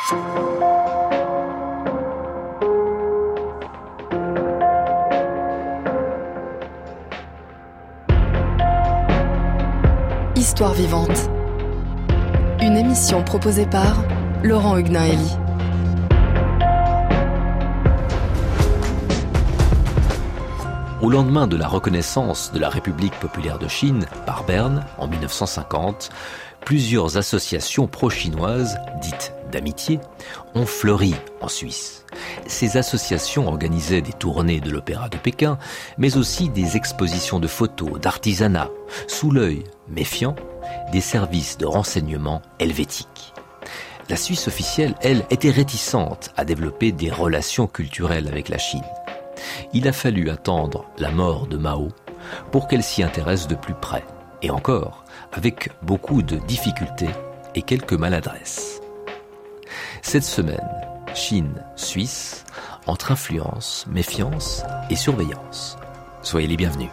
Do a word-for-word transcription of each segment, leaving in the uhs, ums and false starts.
Histoire vivante. Une émission proposée par Laurent Huguenin-Hélie. Au lendemain de la reconnaissance de la République populaire de Chine par Berne en mille neuf cent cinquante, plusieurs associations pro-chinoises, dites d'amitié, ont fleuri en Suisse. Ces associations organisaient des tournées de l'Opéra de Pékin, mais aussi des expositions de photos, d'artisanat, sous l'œil méfiant des services de renseignement helvétiques. La Suisse officielle, elle, était réticente à développer des relations culturelles avec la Chine. Il a fallu attendre la mort de Mao pour qu'elle s'y intéresse de plus près, et encore avec beaucoup de difficultés et quelques maladresses. Cette semaine, Chine-Suisse, entre influence, méfiance et surveillance. Soyez les bienvenus.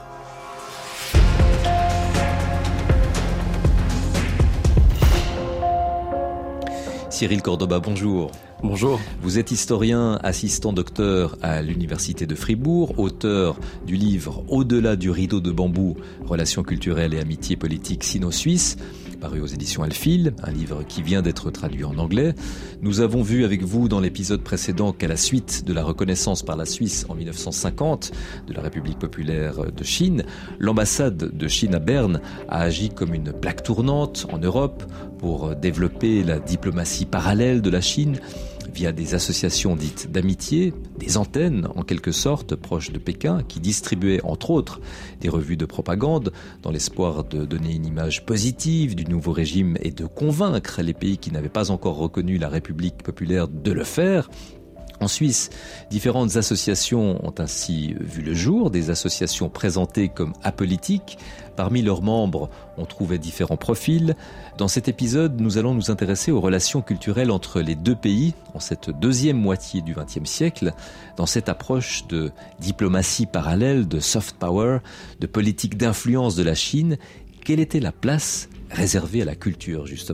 Cyril Cordoba, bonjour. Bonjour. Vous êtes historien, assistant docteur à l'Université de Fribourg, auteur du livre « Au-delà du rideau de bambou, relations culturelles et amitié politique sino-suisse », paru aux éditions Alphil, un livre qui vient d'être traduit en anglais. Nous avons vu avec vous dans l'épisode précédent qu'à la suite de la reconnaissance par la Suisse en mille neuf cent cinquante de la République populaire de Chine, l'ambassade de Chine à Berne a agi comme une plaque tournante en Europe pour développer la diplomatie parallèle de la Chine via des associations dites d'amitié, des antennes en quelque sorte proches de Pékin qui distribuaient entre autres des revues de propagande dans l'espoir de donner une image positive du nouveau régime et de convaincre les pays qui n'avaient pas encore reconnu la République populaire de le faire. En Suisse, différentes associations ont ainsi vu le jour, des associations présentées comme apolitiques. Parmi leurs membres, on trouvait différents profils. Dans cet épisode, nous allons nous intéresser aux relations culturelles entre les deux pays en cette deuxième moitié du vingtième siècle, dans cette approche de diplomatie parallèle, de soft power, de politique d'influence de la Chine. Quelle était la place réservée à la culture, justement ?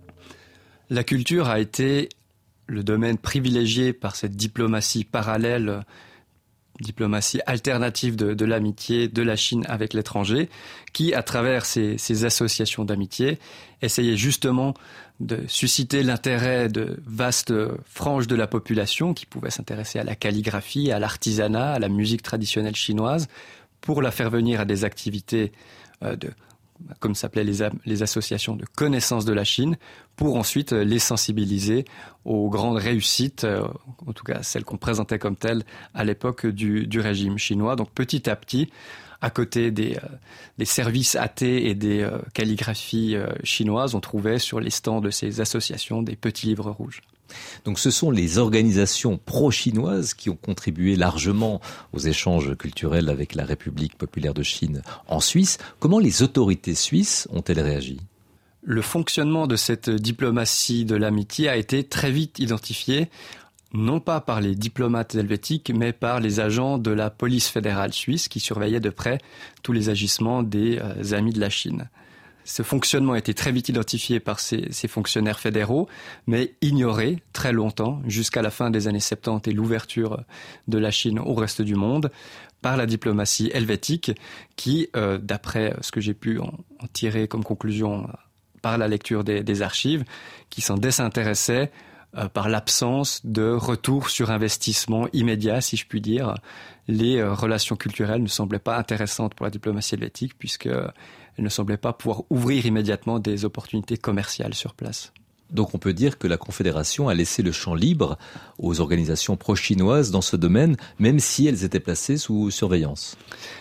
La culture a été le domaine privilégié par cette diplomatie parallèle, diplomatie alternative de, de l'amitié de la Chine avec l'étranger, qui, à travers ces, ces associations d'amitié, essayait justement de susciter l'intérêt de vastes franges de la population qui pouvaient s'intéresser à la calligraphie, à l'artisanat, à la musique traditionnelle chinoise, pour la faire venir à des activités euh, de comme s'appelaient les, les associations de connaissance de la Chine, pour ensuite les sensibiliser aux grandes réussites, euh, en tout cas celles qu'on présentait comme telles à l'époque du, du régime chinois. Donc petit à petit, à côté des, euh, des services athées et des euh, calligraphies euh, chinoises, on trouvait sur les stands de ces associations des petits livres rouges. Donc ce sont les organisations pro-chinoises qui ont contribué largement aux échanges culturels avec la République populaire de Chine en Suisse. Comment les autorités suisses ont-elles réagi ? Le fonctionnement de cette diplomatie de l'amitié a été très vite identifié, non pas par les diplomates helvétiques, mais par les agents de la police fédérale suisse qui surveillaient de près tous les agissements des euh, amis de la Chine. Ce fonctionnement a été très vite identifié par ces, ces fonctionnaires fédéraux, mais ignoré très longtemps, jusqu'à la fin des années soixante-dix et l'ouverture de la Chine au reste du monde, par la diplomatie helvétique qui, euh, d'après ce que j'ai pu en, en tirer comme conclusion par la lecture des, des archives, qui s'en désintéressait euh, par l'absence de retour sur investissement immédiat, si je puis dire. Les euh, relations culturelles ne semblaient pas intéressantes pour la diplomatie helvétique, puisque elle ne semblait pas pouvoir ouvrir immédiatement des opportunités commerciales sur place. Donc on peut dire que la Confédération a laissé le champ libre aux organisations pro-chinoises dans ce domaine, même si elles étaient placées sous surveillance.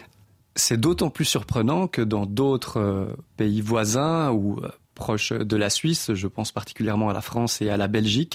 C'est d'autant plus surprenant que dans d'autres euh, pays voisins ou euh, proches de la Suisse, je pense particulièrement à la France et à la Belgique,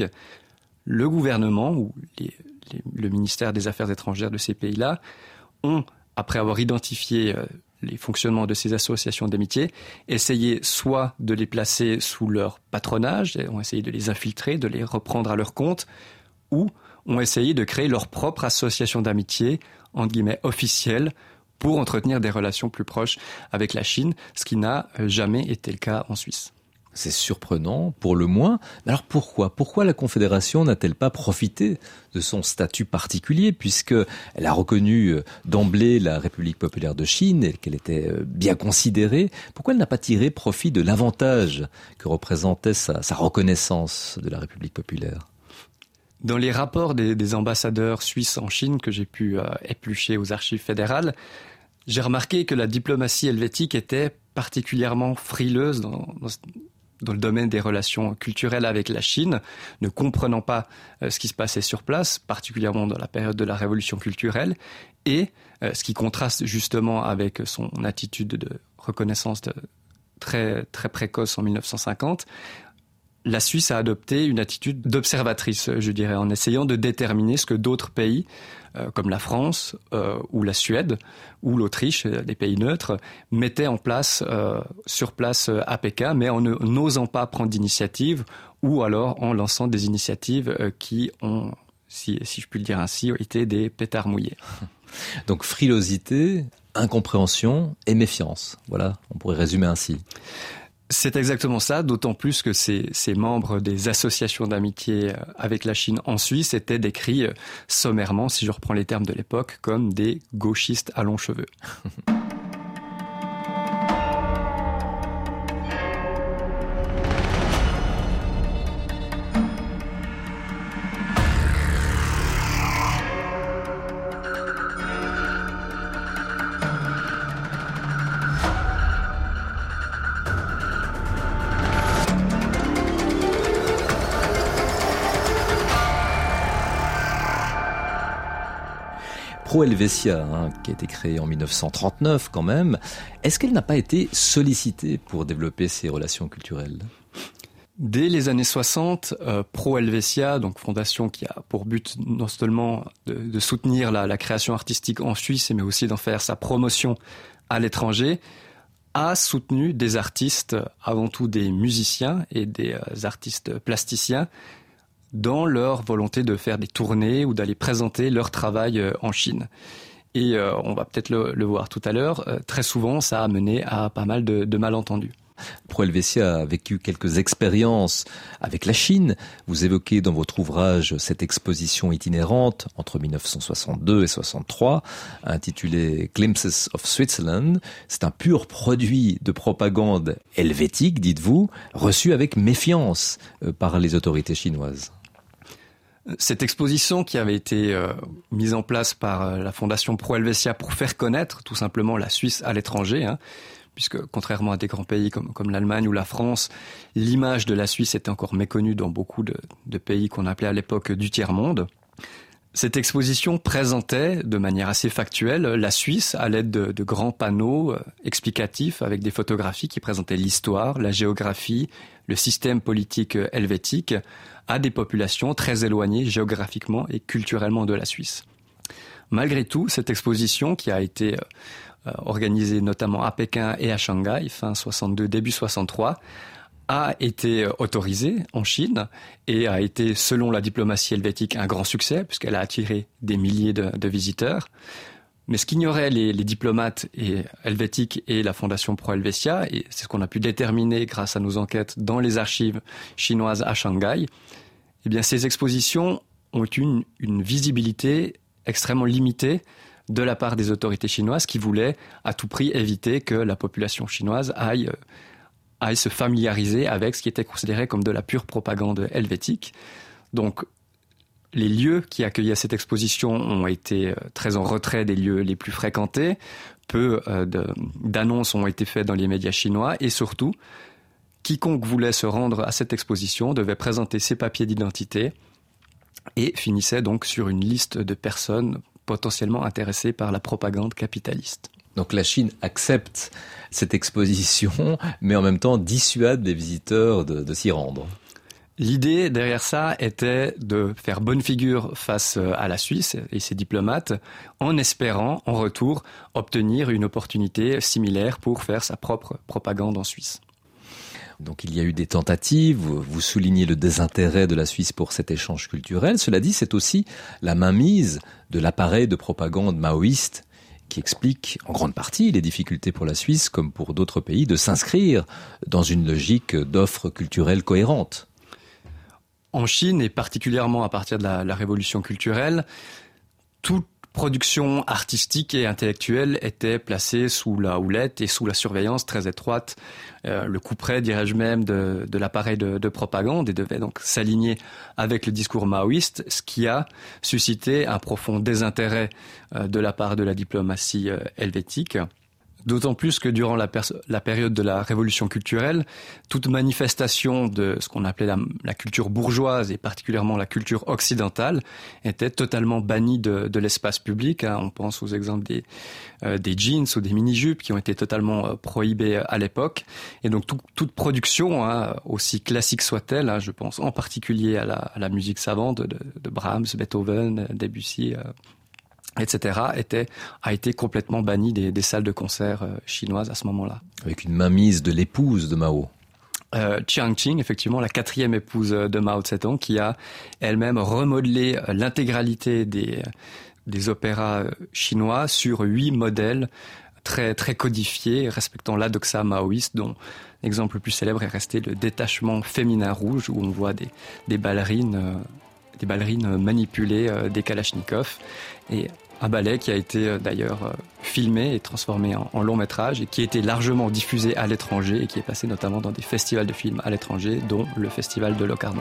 le gouvernement ou les, les, le ministère des Affaires étrangères de ces pays-là ont, après avoir identifié euh, les fonctionnements de ces associations d'amitié, essayaient soit de les placer sous leur patronage, ont essayé de les infiltrer, de les reprendre à leur compte, ou ont essayé de créer leur propre association d'amitié, entre guillemets officielle, pour entretenir des relations plus proches avec la Chine, ce qui n'a jamais été le cas en Suisse. C'est surprenant, pour le moins. Mais alors pourquoi Pourquoi la Confédération n'a-t-elle pas profité de son statut particulier, puisqu'elle a reconnu d'emblée la République populaire de Chine et qu'elle était bien considérée? Pourquoi elle n'a pas tiré profit de l'avantage que représentait sa, sa reconnaissance de la République populaire? Dans les rapports des, des ambassadeurs suisses en Chine que j'ai pu euh, éplucher aux archives fédérales, j'ai remarqué que la diplomatie helvétique était particulièrement frileuse dans, dans dans le domaine des relations culturelles avec la Chine, ne comprenant pas euh, ce qui se passait sur place, particulièrement dans la période de la révolution culturelle, et euh, ce qui contraste justement avec son attitude de reconnaissance de, très, très précoce en mille neuf cent cinquante, la Suisse a adopté une attitude d'observatrice, je dirais, en essayant de déterminer ce que d'autres pays, euh, comme la France euh, ou la Suède ou l'Autriche, des pays neutres, mettaient en place, euh, sur place euh, à Pékin, mais en n'osant pas prendre d'initiative ou alors en lançant des initiatives euh, qui ont, si, si je puis le dire ainsi, été des pétards mouillés. Donc frilosité, incompréhension et méfiance. Voilà, on pourrait résumer ainsi. C'est exactement ça, d'autant plus que ces, ces membres des associations d'amitié avec la Chine en Suisse étaient décrits sommairement, si je reprends les termes de l'époque, comme des gauchistes à longs cheveux. Pro Helvetia, hein, qui a été créée en mille neuf cent trente-neuf quand même, est-ce qu'elle n'a pas été sollicitée pour développer ces relations culturelles ? Dès les années soixante, euh, Pro Helvetia, donc fondation qui a pour but non seulement de, de soutenir la, la création artistique en Suisse, mais aussi d'en faire sa promotion à l'étranger, a soutenu des artistes, avant tout des musiciens et des euh, artistes plasticiens, dans leur volonté de faire des tournées ou d'aller présenter leur travail euh, en Chine. Et euh, on va peut-être le, le voir tout à l'heure, euh, très souvent ça a mené à pas mal de, de malentendus. Pro Helvetia a vécu quelques expériences avec la Chine. Vous évoquez dans votre ouvrage cette exposition itinérante entre mille neuf cent soixante-deux et soixante-trois, intitulée Glimpses of Switzerland. C'est un pur produit de propagande helvétique, dites-vous, reçu avec méfiance par les autorités chinoises. Cette exposition qui avait été euh, mise en place par euh, la Fondation Pro Helvetia pour faire connaître tout simplement la Suisse à l'étranger, hein, puisque contrairement à des grands pays comme, comme l'Allemagne ou la France, l'image de la Suisse était encore méconnue dans beaucoup de, de pays qu'on appelait à l'époque du tiers-monde. Cette exposition présentait de manière assez factuelle la Suisse à l'aide de, de grands panneaux euh, explicatifs avec des photographies qui présentaient l'histoire, la géographie, le système politique euh, helvétique à des populations très éloignées géographiquement et culturellement de la Suisse. Malgré tout, cette exposition qui a été euh, organisée notamment à Pékin et à Shanghai, fin soixante-deux, début soixante-trois, a été autorisée en Chine et a été, selon la diplomatie helvétique, un grand succès puisqu'elle a attiré des milliers de, de visiteurs. Mais ce qu'ignoraient les, les diplomates et helvétiques et la Fondation Pro Helvetia, et c'est ce qu'on a pu déterminer grâce à nos enquêtes dans les archives chinoises à Shanghai, eh bien ces expositions ont une, une visibilité extrêmement limitée de la part des autorités chinoises qui voulaient à tout prix éviter que la population chinoise aille, aille se familiariser avec ce qui était considéré comme de la pure propagande helvétique. Donc, les lieux qui accueillaient cette exposition ont été très en retrait des lieux les plus fréquentés. Peu euh, de, d'annonces ont été faites dans les médias chinois et surtout, quiconque voulait se rendre à cette exposition devait présenter ses papiers d'identité et finissait donc sur une liste de personnes potentiellement intéressées par la propagande capitaliste. Donc la Chine accepte cette exposition, mais en même temps dissuade les visiteurs de, de s'y rendre. L'idée derrière ça était de faire bonne figure face à la Suisse et ses diplomates en espérant, en retour, obtenir une opportunité similaire pour faire sa propre propagande en Suisse. Donc il y a eu des tentatives, vous soulignez le désintérêt de la Suisse pour cet échange culturel. Cela dit, c'est aussi la mainmise de l'appareil de propagande maoïste qui explique en grande partie les difficultés pour la Suisse, comme pour d'autres pays, de s'inscrire dans une logique d'offre culturelle cohérente. En Chine, et particulièrement à partir de la, la révolution culturelle, toute production artistique et intellectuelle était placée sous la houlette et sous la surveillance très étroite, euh, le couperet, dirais-je même, de, de l'appareil de, de propagande, et devait donc s'aligner avec le discours maoïste, ce qui a suscité un profond désintérêt euh, de la part de la diplomatie euh, helvétique. D'autant plus que durant la, pers- la période de la révolution culturelle, toute manifestation de ce qu'on appelait la, la culture bourgeoise, et particulièrement la culture occidentale, était totalement bannie de, de l'espace public. Hein. On pense aux exemples des, euh, des jeans ou des mini-jupes qui ont été totalement euh, prohibés à l'époque. Et donc tout, toute production, hein, aussi classique soit-elle, hein, je pense en particulier à la, à la musique savante de, de Brahms, Beethoven, Debussy, euh, et cetera, était, a été complètement banni des, des salles de concert euh, chinoises à ce moment-là. Avec une mainmise de l'épouse de Mao. Euh, Chiang Ching, effectivement, la quatrième épouse de Mao Tse-tung, qui a elle-même remodelé l'intégralité des, des opéras chinois sur huit modèles très, très codifiés, respectant l'adoxa maoïste, dont l'exemple le plus célèbre est resté le détachement féminin rouge, où on voit des, des ballerines, euh, des ballerines manipulées euh, des kalachnikovs. Et un ballet qui a été euh, d'ailleurs euh, filmé et transformé en, en long métrage et qui a été largement diffusé à l'étranger et qui est passé notamment dans des festivals de films à l'étranger, dont le festival de Locarno.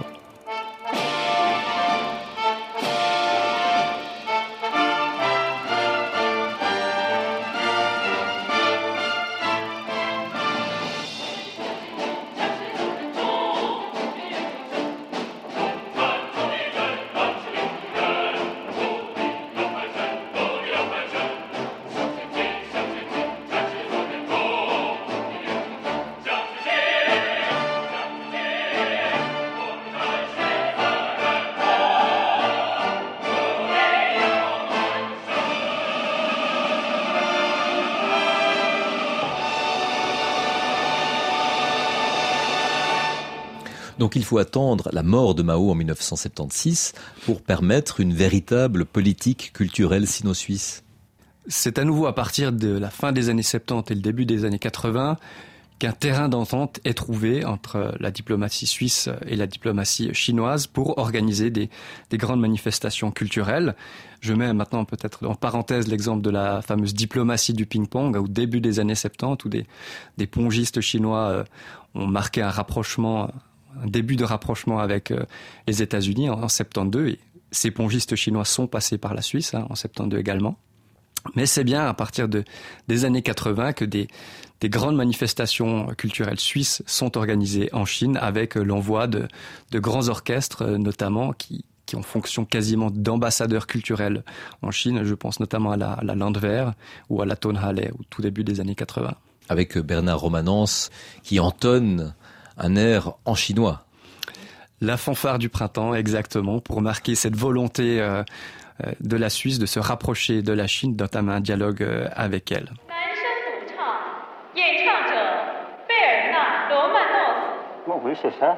Donc il faut attendre la mort de Mao en dix-neuf cent soixante-seize pour permettre une véritable politique culturelle sino-suisse. C'est à nouveau à partir de la fin des années soixante-dix et le début des années quatre-vingts qu'un terrain d'entente est trouvé entre la diplomatie suisse et la diplomatie chinoise pour organiser des, des grandes manifestations culturelles. Je mets maintenant peut-être en parenthèse l'exemple de la fameuse diplomatie du ping-pong au début des années soixante-dix où des, des pongistes chinois ont marqué un rapprochement, un début de rapprochement avec les États-Unis en, en soixante-douze. Et ces pongistes chinois sont passés par la Suisse hein, en soixante-douze également. Mais c'est bien à partir de, des années quatre-vingts que des, des grandes manifestations culturelles suisses sont organisées en Chine avec l'envoi de, de grands orchestres notamment qui, qui ont fonction quasiment d'ambassadeurs culturels en Chine. Je pense notamment à la, à la Landwehr ou à la Tonhalle au tout début des années quatre-vingts. Avec Bernard Romanens qui entonne un air en chinois. La fanfare du printemps, exactement, pour marquer cette volonté euh, de la Suisse de se rapprocher de la Chine, d'entamer un dialogue euh, avec elle. Oh oui, c'est ça.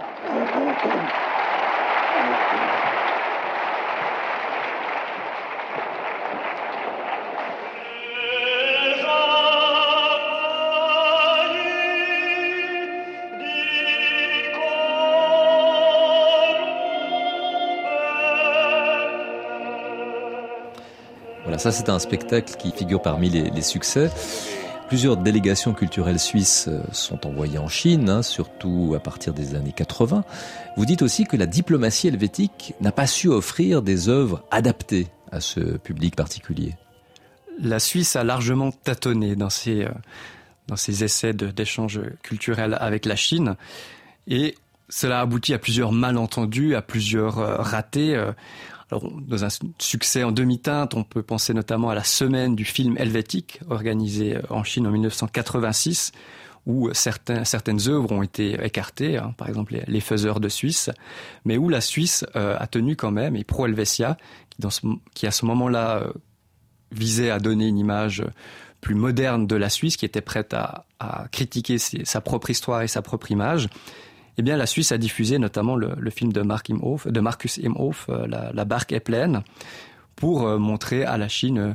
Voilà, ça c'est un spectacle qui figure parmi les, les succès. Plusieurs délégations culturelles suisses sont envoyées en Chine, hein, surtout à partir des années quatre-vingts. Vous dites aussi que la diplomatie helvétique n'a pas su offrir des œuvres adaptées à ce public particulier. La Suisse a largement tâtonné dans ses, euh, dans ses essais de, d'échange culturel avec la Chine. Et cela aboutit à plusieurs malentendus, à plusieurs euh, ratés. Euh, Alors, dans un succès en demi-teinte, on peut penser notamment à la semaine du film helvétique organisée en Chine en dix-neuf cent quatre-vingt-six, où certains, certaines œuvres ont été écartées, hein, par exemple les, les Faiseurs de Suisse, mais où la Suisse euh, a tenu quand même, et Pro Helvetia, qui, dans ce, qui à ce moment-là euh, visait à donner une image plus moderne de la Suisse, qui était prête à, à critiquer ses, sa propre histoire et sa propre image. Eh bien, la Suisse a diffusé notamment le, le film de, Mark Imhoff, de Markus Imhoff, euh, la, la barque est pleine, pour euh, montrer à la Chine euh,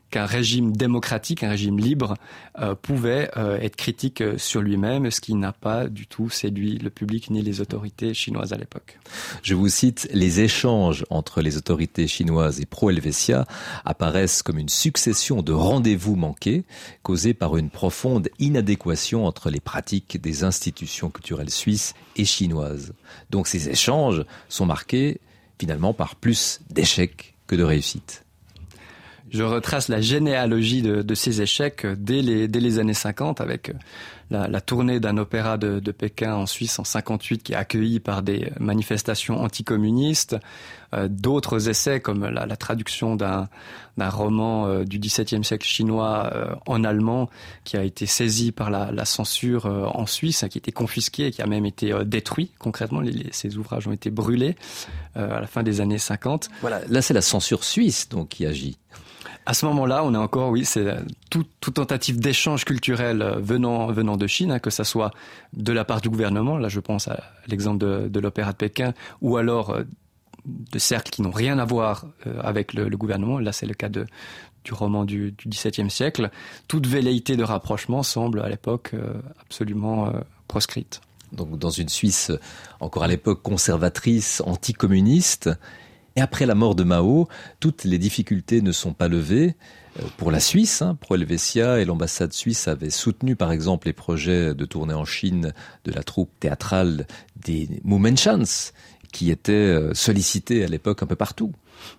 qu'un régime démocratique, un régime libre, euh, pouvait euh, être critique sur lui-même, ce qui n'a pas du tout séduit le public ni les autorités chinoises à l'époque. Je vous cite, les échanges entre les autorités chinoises et Pro Helvetia apparaissent comme une succession de rendez-vous manqués causés par une profonde inadéquation entre les pratiques des institutions culturelles suisses et chinoises. Donc ces échanges sont marqués finalement par plus d'échecs que de réussites. Je retrace la généalogie de, de ces échecs dès les, dès les années cinquante avec la, la tournée d'un opéra de, de Pékin en Suisse en cinquante-huit qui est accueilli par des manifestations anticommunistes, euh, d'autres essais comme la, la traduction d'un, d'un roman euh, du dix-septième siècle chinois euh, en allemand qui a été saisi par la, la censure euh, en Suisse, hein, qui a été confisqué et qui a même été euh, détruit concrètement. Les, les, ces ouvrages ont été brûlés euh, à la fin des années cinquante. Voilà, là c'est la censure suisse donc qui agit. À ce moment-là, on est encore, oui, c'est tout, toute tentative d'échange culturel venant, venant de Chine, hein, que ça soit de la part du gouvernement, là je pense à l'exemple de, de l'opéra de Pékin, ou alors euh, de cercles qui n'ont rien à voir euh, avec le, le gouvernement, là c'est le cas de, du roman du, du dix-septième siècle. Toute velléité de rapprochement semble à l'époque euh, absolument euh, proscrite. Donc dans une Suisse encore à l'époque conservatrice, anticommuniste. Et après la mort de Mao, toutes les difficultés ne sont pas levées. Pour la Suisse, hein, Pro Helvetia et l'ambassade suisse avaient soutenu par exemple les projets de tournée en Chine de la troupe théâtrale des Mummenschans, qui étaient sollicités à l'époque un peu partout.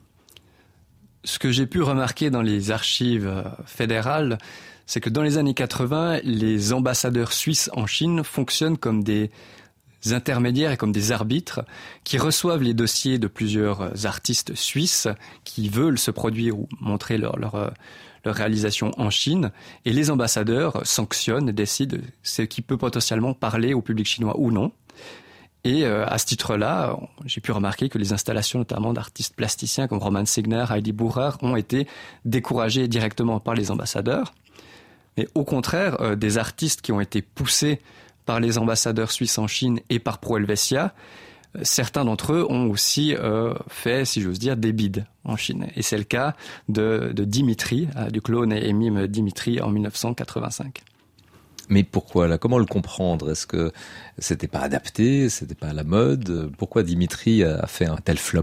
Ce que j'ai pu remarquer dans les archives fédérales, c'est que dans les années quatre-vingts, les ambassadeurs suisses en Chine fonctionnent comme des intermédiaires et comme des arbitres qui reçoivent les dossiers de plusieurs artistes suisses qui veulent se produire ou montrer leur, leur, leur réalisation en Chine, et les ambassadeurs sanctionnent, décident ce qui peut potentiellement parler au public chinois ou non. Et euh, à ce titre-là, j'ai pu remarquer que les installations notamment d'artistes plasticiens comme Roman Signer, Heidi Bucher ont été découragées directement par les ambassadeurs. Mais au contraire, euh, des artistes qui ont été poussés par les ambassadeurs suisses en Chine et par Pro Helvetia, certains d'entre eux ont aussi euh, fait, si j'ose dire, des bides en Chine. Et c'est le cas de, de Dimitri, euh, du clone et mime Dimitri en dix-neuf cent quatre-vingt-cinq. Mais pourquoi là? Comment le comprendre? Est-ce que c'était pas adapté? C'était pas à la mode? Pourquoi Dimitri a fait un tel flop?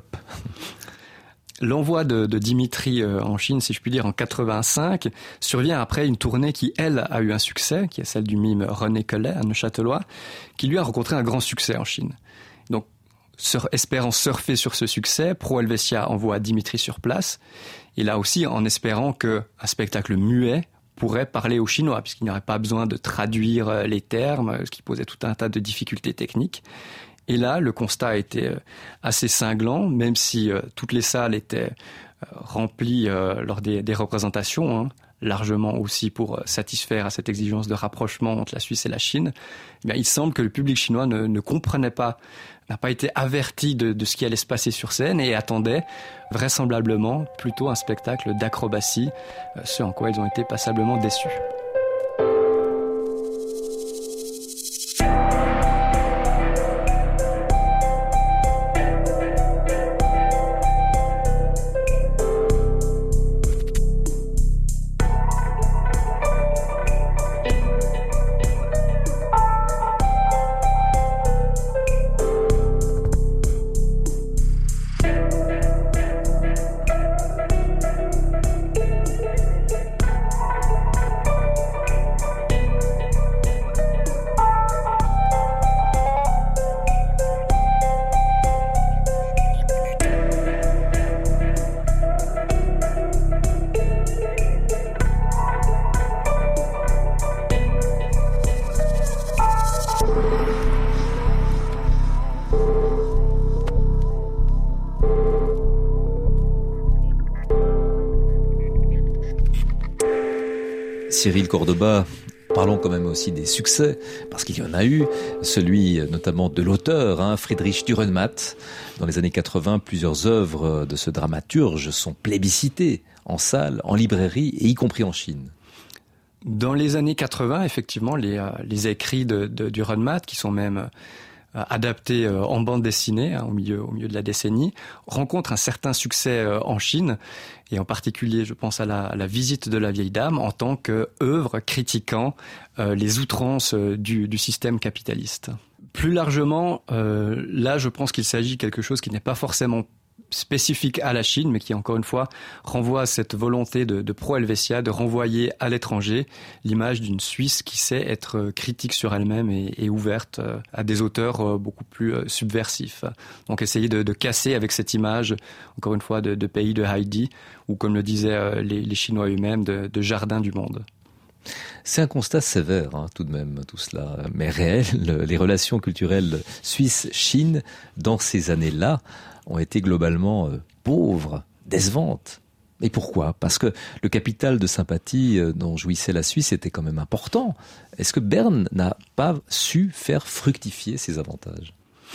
L'envoi de, de Dimitri euh, en Chine, si je puis dire, en quatre-vingt-cinq, survient après une tournée qui, elle, a eu un succès, qui est celle du mime René Collet, un Neuchâtelois, qui lui a rencontré un grand succès en Chine. Donc, sur, espérant surfer sur ce succès, Pro Helvetia envoie Dimitri sur place, et là aussi en espérant qu'un spectacle muet pourrait parler aux Chinois, puisqu'il n'y aurait pas besoin de traduire les termes, ce qui posait tout un tas de difficultés techniques. Et là, le constat a été assez cinglant, même si euh, toutes les salles étaient euh, remplies euh, lors des, des représentations, hein, largement aussi pour satisfaire à cette exigence de rapprochement entre la Suisse et la Chine. Eh bien, il semble que le public chinois ne, ne comprenait pas, n'a pas été averti de, de ce qui allait se passer sur scène et attendait vraisemblablement plutôt un spectacle d'acrobatie, euh, ce en quoi ils ont été passablement déçus. Cyril Cordoba, parlons quand même aussi des succès, parce qu'il y en a eu, celui notamment de l'auteur, hein, Friedrich Dürrenmatt. Dans les années quatre-vingts, plusieurs œuvres de ce dramaturge sont plébiscitées en salle, en librairie et y compris en Chine. Dans les années quatre-vingts, effectivement, les, euh, les écrits de, de Dürrenmatt, qui sont même adapté en bande dessinée hein, au milieu au milieu de la décennie, rencontre un certain succès en Chine et en particulier, je pense à la, à la visite de la vieille dame en tant qu'œuvre critiquant euh, les outrances du, du système capitaliste. Plus largement, euh, là, je pense qu'il s'agit de quelque chose qui n'est pas forcément spécifique à la Chine, mais qui, encore une fois, renvoie à cette volonté de, de pro-Helvetia de renvoyer à l'étranger l'image d'une Suisse qui sait être critique sur elle-même et, et ouverte à des auteurs beaucoup plus subversifs. Donc essayer de, de casser avec cette image, encore une fois, de, de pays de Heidi, ou comme le disaient les, les Chinois eux-mêmes, de, de jardin du monde. C'est un constat sévère, hein, tout de même, tout cela, mais réel. Les relations culturelles Suisse-Chine, dans ces années-là, ont été globalement euh, pauvres, décevantes. Et pourquoi ? Parce que le capital de sympathie euh, dont jouissait la Suisse était quand même important. Est-ce que Berne n'a pas su faire fructifier ses avantages ?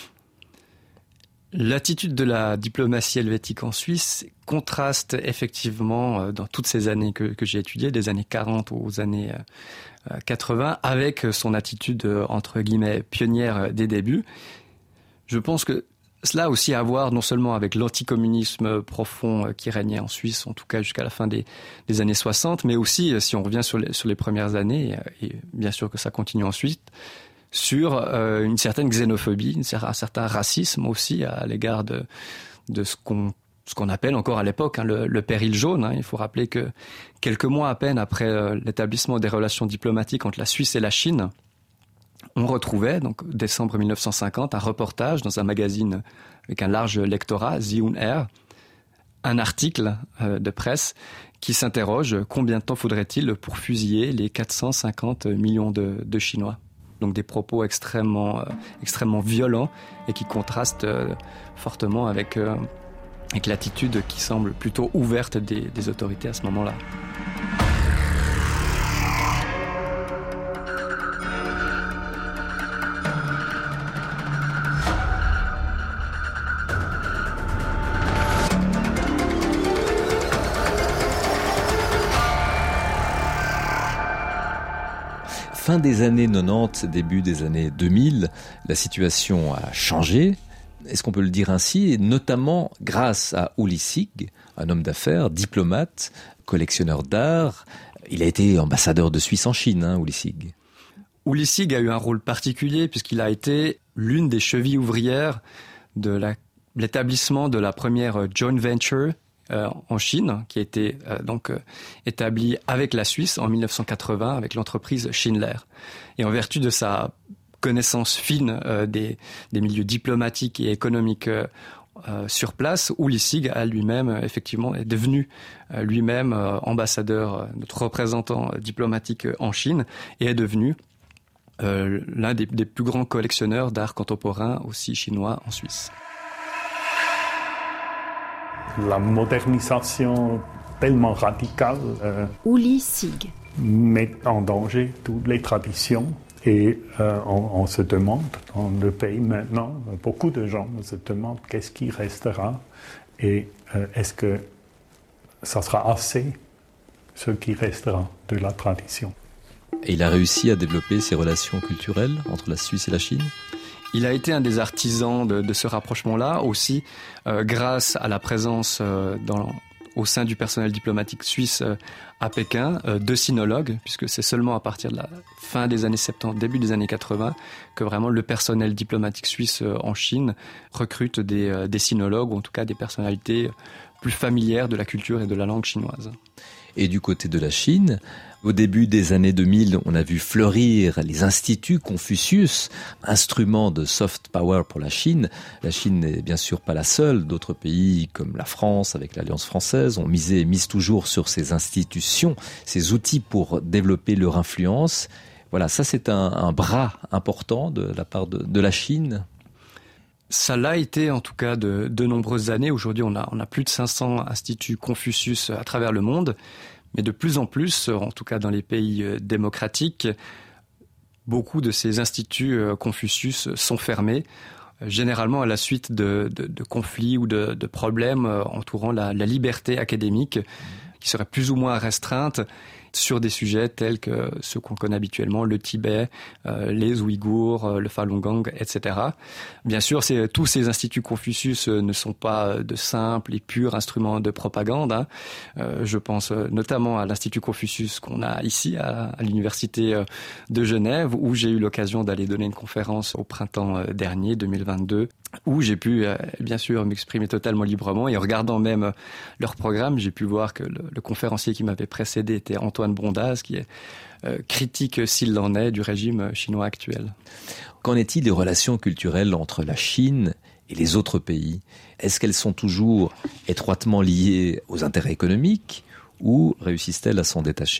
L'attitude de la diplomatie helvétique en Suisse contraste effectivement dans toutes ces années que, que j'ai étudiées, des années quarante aux années quatre-vingts, avec son attitude entre guillemets pionnière des débuts. Je pense que cela a aussi à voir non seulement avec l'anticommunisme profond qui régnait en Suisse, en tout cas jusqu'à la fin des, des années soixante, mais aussi, si on revient sur les, sur les premières années, et bien sûr que ça continue ensuite, sur euh, une certaine xénophobie, une, un certain racisme aussi à l'égard de, de ce qu'on, ce qu'on appelle encore à l'époque hein, le, le péril jaune. Hein. Il faut rappeler que quelques mois à peine après euh, l'établissement des relations diplomatiques entre la Suisse et la Chine, on retrouvait, donc décembre mille neuf cent cinquante, un reportage dans un magazine avec un large lectorat, Ziun Air, un article euh, de presse qui s'interroge combien de temps faudrait-il pour fusiller les quatre cent cinquante millions de, de Chinois. Donc des propos extrêmement, euh, extrêmement violents et qui contrastent euh, fortement avec, euh, avec l'attitude qui semble plutôt ouverte des, des autorités à ce moment-là. Fin des années quatre-vingt-dix, début des années deux mille, la situation a changé, est-ce qu'on peut le dire ainsi, et notamment grâce à Uli Sigg, un homme d'affaires, diplomate, collectionneur d'art. Il a été ambassadeur de Suisse en Chine, hein, Uli Sigg. Uli Sigg a eu un rôle particulier puisqu'il a été l'une des chevilles ouvrières de la, l'établissement de la première joint venture Euh, en Chine, qui a été euh, donc euh, établi avec la Suisse en mille neuf cent quatre-vingts avec l'entreprise Schindler. Et en vertu de sa connaissance fine euh, des, des milieux diplomatiques et économiques euh, euh, sur place, Uli Sigg a lui-même euh, effectivement est devenu euh, lui-même euh, ambassadeur, euh, notre représentant euh, diplomatique euh, en Chine, et est devenu euh, l'un des, des plus grands collectionneurs d'art contemporain aussi chinois en Suisse. La modernisation tellement radicale euh, Uli Sigg met en danger toutes les traditions et euh, on, on se demande dans le pays maintenant, beaucoup de gens se demandent qu'est-ce qui restera et euh, est-ce que ça sera assez ce qui restera de la tradition. Et il a réussi à développer ses relations culturelles entre la Suisse et la Chine ? Il a été un des artisans de, de ce rapprochement-là, aussi euh, grâce à la présence euh, dans, au sein du personnel diplomatique suisse euh, à Pékin euh, de sinologues, puisque c'est seulement à partir de la fin des années soixante-dix, début des années quatre-vingts, que vraiment le personnel diplomatique suisse euh, en Chine recrute des, euh, des sinologues, ou en tout cas des personnalités plus familières de la culture et de la langue chinoise. Et du côté de la Chine, au début des années deux mille, on a vu fleurir les instituts Confucius, instruments de soft power pour la Chine. La Chine n'est bien sûr pas la seule. D'autres pays comme la France, avec l'Alliance française, ont misé et misent toujours sur ces institutions, ces outils pour développer leur influence. Voilà, ça c'est un, un bras important de la part de, de la Chine. Ça l'a été en tout cas de, de nombreuses années. Aujourd'hui, on a, on a plus de cinq cents instituts Confucius à travers le monde. Mais de plus en plus, en tout cas dans les pays démocratiques, beaucoup de ces instituts Confucius sont fermés, généralement à la suite de, de, de conflits ou de, de problèmes entourant la, la liberté académique, qui serait plus ou moins restreinte. sur des sujets tels que ceux qu'on connaît habituellement, le Tibet, euh, les Ouïghours, euh, le Falun Gong, et cetera. Bien sûr, c'est, tous ces instituts Confucius euh, ne sont pas de simples et purs instruments de propagande. Hein. Euh, je pense euh, notamment à l'Institut Confucius qu'on a ici à, à l'Université euh, de Genève, où j'ai eu l'occasion d'aller donner une conférence au printemps euh, dernier, deux mille vingt-deux, où j'ai pu, euh, bien sûr, m'exprimer totalement librement. Et en regardant même euh, leur programme, j'ai pu voir que le, le conférencier qui m'avait précédé était Antoine Bondaz, qui est euh, critique, s'il en est, du régime chinois actuel. Qu'en est-il des relations culturelles entre la Chine et les autres pays ? Est-ce qu'elles sont toujours étroitement liées aux intérêts économiques ou réussissent-elles à s'en détacher ?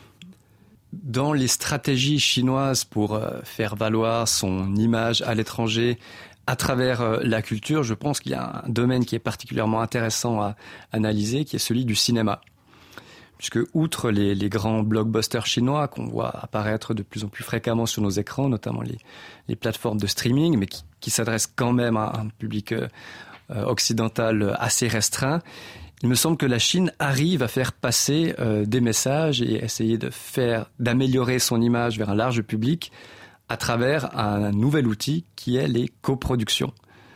Dans les stratégies chinoises pour euh, faire valoir son image à l'étranger à travers euh, la culture, je pense qu'il y a un domaine qui est particulièrement intéressant à analyser, qui est celui du cinéma. Puisque, outre les, les grands blockbusters chinois qu'on voit apparaître de plus en plus fréquemment sur nos écrans, notamment les, les plateformes de streaming, mais qui, qui s'adressent quand même à un public euh, occidental assez restreint, il me semble que la Chine arrive à faire passer euh, des messages et essayer de faire, d'améliorer son image vers un large public à travers un nouvel outil qui est les coproductions.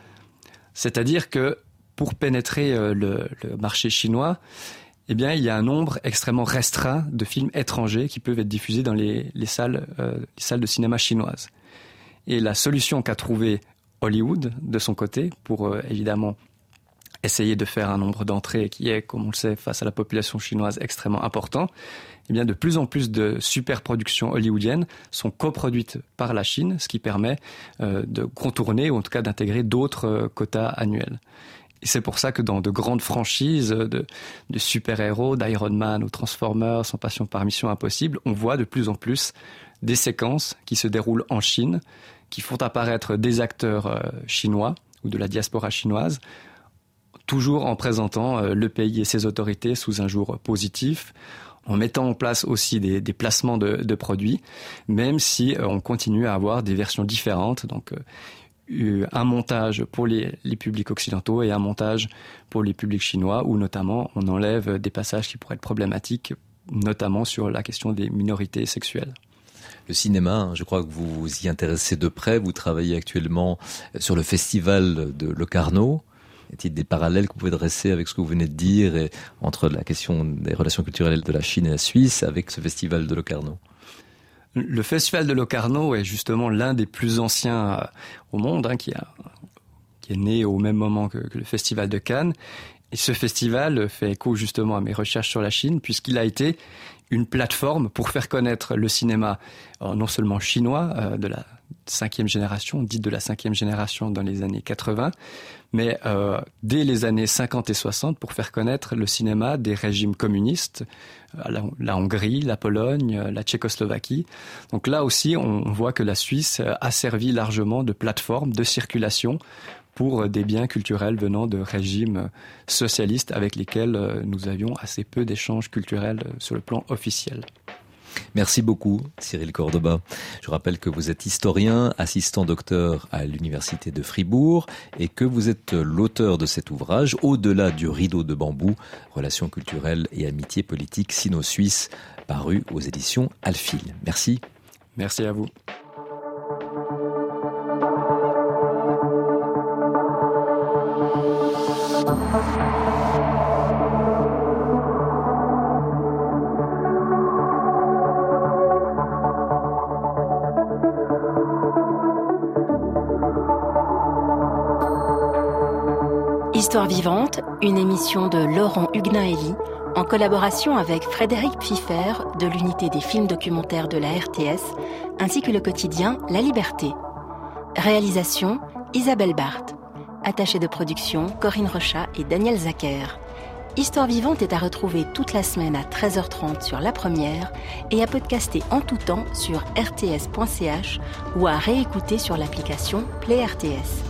C'est-à-dire que pour pénétrer euh, le, le marché chinois, eh bien, il y a un nombre extrêmement restreint de films étrangers qui peuvent être diffusés dans les, les, salles, euh, les salles de cinéma chinoises. Et la solution qu'a trouvée Hollywood, de son côté, pour euh, évidemment essayer de faire un nombre d'entrées qui est, comme on le sait, face à la population chinoise extrêmement important, eh bien, de plus en plus de superproductions hollywoodiennes sont coproduites par la Chine, ce qui permet euh, de contourner, ou en tout cas d'intégrer d'autres euh, quotas annuels. Et c'est pour ça que dans de grandes franchises de, de super-héros, d'Iron Man ou Transformers, en passant par Mission Impossible, on voit de plus en plus des séquences qui se déroulent en Chine, qui font apparaître des acteurs euh, chinois ou de la diaspora chinoise, toujours en présentant euh, le pays et ses autorités sous un jour positif, en mettant en place aussi des, des placements de, de produits, même si euh, on continue à avoir des versions différentes, donc euh, un montage pour les, les publics occidentaux et un montage pour les publics chinois, où notamment on enlève des passages qui pourraient être problématiques, notamment sur la question des minorités sexuelles. Le cinéma, je crois que vous vous y intéressez de près, vous travaillez actuellement sur le festival de Locarno. Est-il des parallèles que vous pouvez dresser avec ce que vous venez de dire et entre la question des relations culturelles de la Chine et la Suisse avec ce festival de Locarno ? Le festival de Locarno est justement l'un des plus anciens au monde, hein, qui, a, qui est né au même moment que, que le festival de Cannes. Et ce festival fait écho justement à mes recherches sur la Chine, puisqu'il a été une plateforme pour faire connaître le cinéma, alors non seulement chinois, euh, de la cinquième génération, dite de la cinquième génération dans les années quatre-vingts, mais euh, dès les années cinquante et soixante pour faire connaître le cinéma des régimes communistes, la, la Hongrie, la Pologne, la Tchécoslovaquie. Donc là aussi, on voit que la Suisse a servi largement de plateforme de circulation pour des biens culturels venant de régimes socialistes avec lesquels nous avions assez peu d'échanges culturels sur le plan officiel. Merci beaucoup, Cyril Cordoba. Je rappelle que vous êtes historien, assistant docteur à l'Université de Fribourg et que vous êtes l'auteur de cet ouvrage, Au-delà du rideau de bambou, relations culturelles et amitié politique sino-suisse, paru aux éditions Alphil. Merci. Merci à vous. Histoire vivante, une émission de Laurent Huguenin-Elie, en collaboration avec Frédéric Pfiffer de l'unité des films documentaires de la R T S, ainsi que le quotidien La Liberté. Réalisation, Isabelle Barthes. Attachée de production, Corinne Rochat et Daniel Zacher. Histoire vivante est à retrouver toute la semaine à treize heures trente sur La Première et à podcaster en tout temps sur r t s point c h ou à réécouter sur l'application Play R T S.